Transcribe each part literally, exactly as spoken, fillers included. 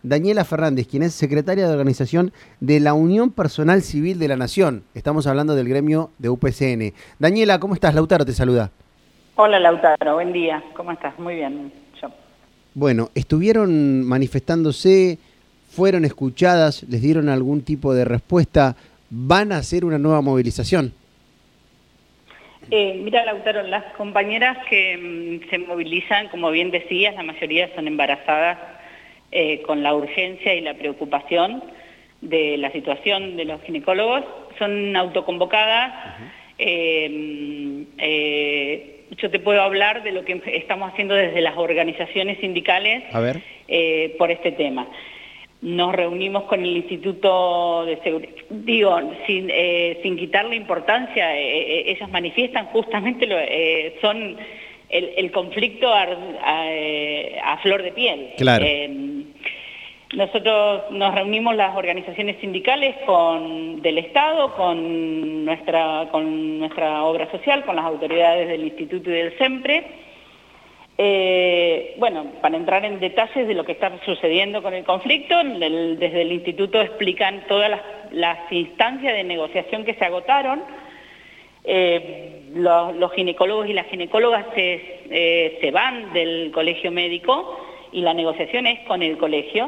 Daniela Fernández, quien es secretaria de organización de la Unión Personal Civil de la Nación. Estamos hablando del gremio de U P C N. Daniela, ¿cómo estás? Lautaro te saluda. Hola Lautaro, buen día. ¿Cómo estás? Muy bien. Yo. Bueno, estuvieron manifestándose, fueron escuchadas, les dieron algún tipo de respuesta. ¿Van a hacer una nueva movilización? Eh, mira Lautaro, las compañeras que mmm, se movilizan, como bien decías, la mayoría son embarazadas eh, con la urgencia y la preocupación de la situación de los ginecólogos, son autoconvocadas. Uh-huh. eh, eh, yo te puedo hablar de lo que estamos haciendo desde las organizaciones sindicales A ver. Eh, por este tema. Nos reunimos con el Instituto de Seguridad, digo, sin, eh, sin quitarle importancia, eh, ellas manifiestan justamente, lo, eh, son el, el conflicto a, a, a flor de piel. Claro. Eh, nosotros nos reunimos las organizaciones sindicales con, del Estado, con nuestra, con nuestra obra social, con las autoridades del Instituto y del SEMPRE. Eh, bueno, para entrar en detalles de lo que está sucediendo con el conflicto, el, desde el Instituto explican todas las, las instancias de negociación que se agotaron. Eh, los, los ginecólogos y las ginecólogas se, eh, se van del colegio médico y la negociación es con el colegio.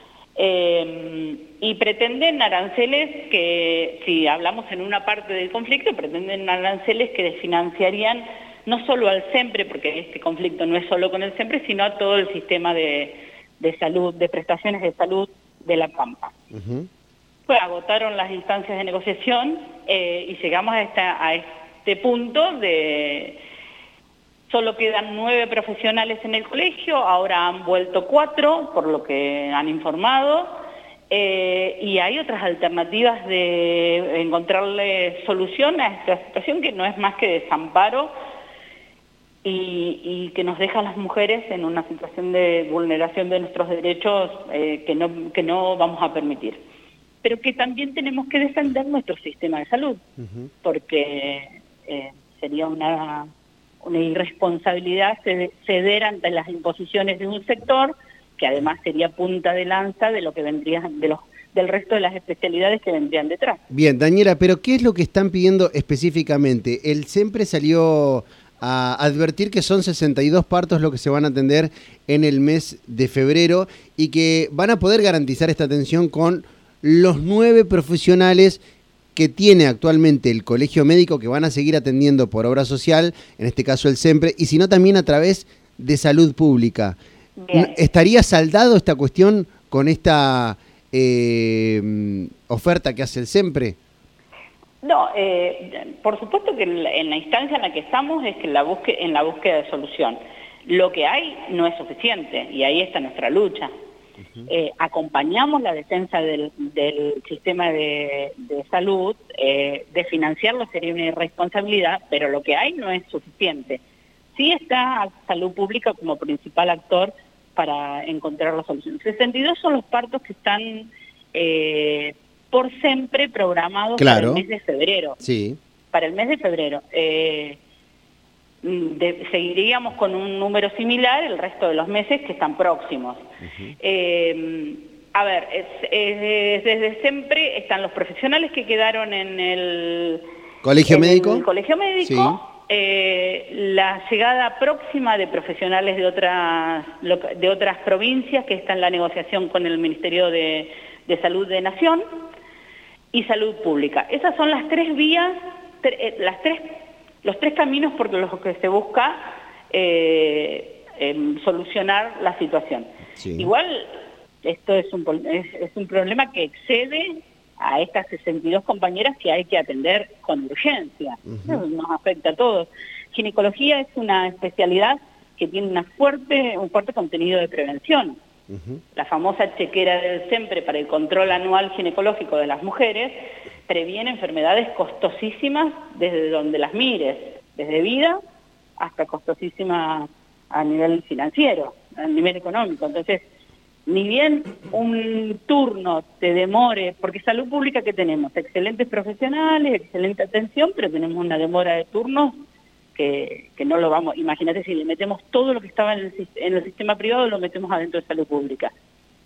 Eh, y pretenden aranceles que, si hablamos en una parte del conflicto, pretenden aranceles que desfinanciarían no solo al SEMPRE, porque este conflicto no es solo con el SEMPRE, sino a todo el sistema de, de salud, de prestaciones de salud de La Pampa. Uh-huh. Pues agotaron las instancias de negociación eh, y llegamos a, esta, a este punto de... Solo quedan nueve profesionales en el colegio, ahora han vuelto cuatro, por lo que han informado, eh, y hay otras alternativas de encontrarle solución a esta situación que no es más que desamparo y, y que nos deja a las mujeres en una situación de vulneración de nuestros derechos eh, que, no, que no vamos a permitir. Pero que también tenemos que defender nuestro sistema de salud, uh-huh. porque eh, sería una... una irresponsabilidad ceder ante las imposiciones de un sector que además sería punta de lanza de lo que vendría de los del resto de las especialidades que vendrían detrás. Bien, Daniela, pero ¿qué es lo que están pidiendo específicamente? El SEMPRE salió a advertir que son sesenta y dos partos lo que se van a atender en el mes de febrero y que van a poder garantizar esta atención con los nueve profesionales que tiene actualmente el colegio médico, que van a seguir atendiendo por obra social, en este caso el SEMPRE, y si no también a través de salud pública. Bien. ¿Estaría saldado esta cuestión con esta eh, oferta que hace el SEMPRE? No, eh, por supuesto que en la, en la instancia en la que estamos es que en la, busque, en la búsqueda de solución. Lo que hay no es suficiente y ahí está nuestra lucha. Eh, acompañamos la defensa del, del sistema de, de salud, eh, de financiarlo sería una irresponsabilidad, pero lo que hay no es suficiente. Sí está Salud Pública como principal actor para encontrar la solución. sesenta y dos son los partos que están eh, por siempre programados claro. para el mes de febrero. Sí. Para el mes de febrero. Eh, De, seguiríamos con un número similar el resto de los meses que están próximos. Uh-huh. eh, a ver, es, es, desde siempre están los profesionales que quedaron en el colegio en médico, el colegio médico sí. eh, la llegada próxima de profesionales de otras, de otras provincias que está en la negociación con el Ministerio de, de Salud de Nación y Salud Pública. Esas son las tres vías, tre, las tres los tres caminos por los que se busca eh, eh, solucionar la situación. Sí. Igual, esto es un, es, es un problema que excede a estas sesenta y dos compañeras que hay que atender con urgencia. Uh-huh. Nos afecta a todos. Ginecología es una especialidad que tiene una fuerte, un fuerte contenido de prevención. Uh-huh. La famosa chequera del SEMPRE para el control anual ginecológico de las mujeres previene enfermedades costosísimas desde donde las mires, desde vida hasta costosísimas a nivel financiero, a nivel económico. Entonces, ni bien un turno te demore, porque salud pública que tenemos, excelentes profesionales, excelente atención, pero tenemos una demora de turnos que, que no lo vamos, imagínate si le metemos todo lo que estaba en el, en el sistema privado, lo metemos adentro de salud pública.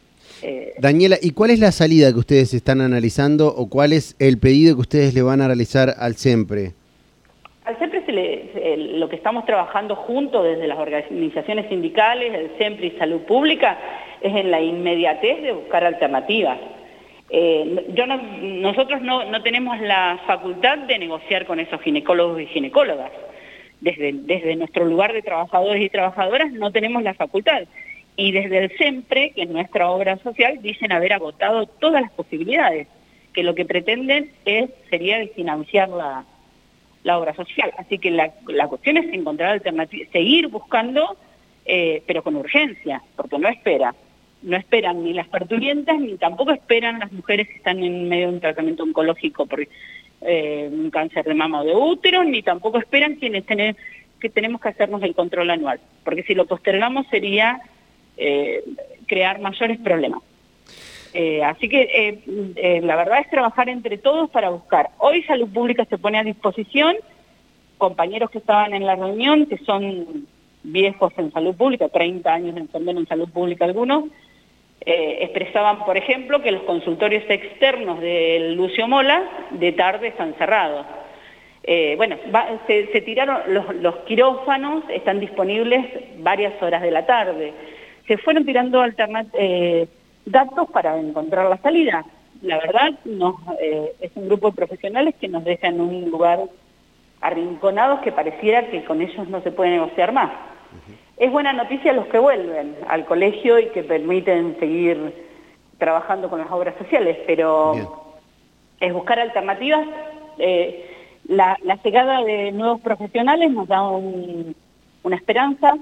Eh, Daniela, ¿y cuál es la salida que ustedes están analizando o cuál es el pedido que ustedes le van a realizar al SEMPRE? Al SEMPRE se le, se, lo que estamos trabajando juntos desde las organizaciones sindicales, el SEMPRE y Salud Pública, es en la inmediatez de buscar alternativas. Eh, yo no, nosotros no, no tenemos la facultad de negociar con esos ginecólogos y ginecólogas. Desde, desde nuestro lugar de trabajadores y trabajadoras no tenemos la facultad. Y desde el SEMPRE, que es nuestra obra social, dicen haber agotado todas las posibilidades, que lo que pretenden es sería financiar la, la obra social. Así que la, la cuestión es encontrar alternativas, seguir buscando, eh, pero con urgencia, porque no espera. No esperan ni las parturientas, ni tampoco esperan las mujeres que están en medio de un tratamiento oncológico por eh, un cáncer de mama o de útero, ni tampoco esperan quienes tener, que tenemos que hacernos el control anual, porque si lo postergamos sería eh, crear mayores problemas. Eh, así que eh, eh, la verdad es trabajar entre todos para buscar. Hoy Salud Pública se pone a disposición, compañeros que estaban en la reunión, que son viejos en Salud Pública, treinta años de enfermero en Salud Pública algunos, eh, expresaban, por ejemplo, que los consultorios externos del Lucio Mola de tarde están cerrados. Eh, bueno, va, se, se tiraron, los, los quirófanos están disponibles varias horas de la tarde. Se fueron tirando alternat eh, datos para encontrar la salida. La verdad, nos, eh, es un grupo de profesionales que nos deja en un lugar arrinconados que pareciera que con ellos no se puede negociar más. Uh-huh. Es buena noticia los que vuelven al colegio y que permiten seguir trabajando con las obras sociales, pero Bien. es buscar alternativas. Eh, la, la llegada de nuevos profesionales nos da un, una esperanza,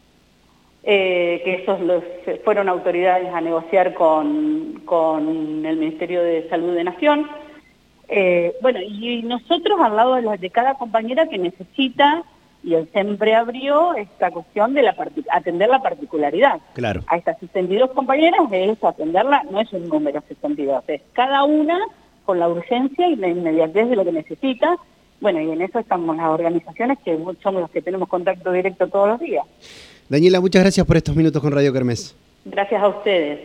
eh, que esos los, fueron autoridades a negociar con, con el Ministerio de Salud de Nación. Eh, bueno, y nosotros al lado de, la, de cada compañera que necesita, y el SEMPRE abrió esta cuestión de la atender la particularidad. Claro. A estas sesenta y dos compañeras es atenderla, no es un número sesenta y dos, es cada una con la urgencia y la inmediatez de lo que necesita. Bueno, y en eso estamos las organizaciones que somos los que tenemos contacto directo todos los días. Daniela, muchas gracias por estos minutos con Radio Kermés. Gracias a ustedes.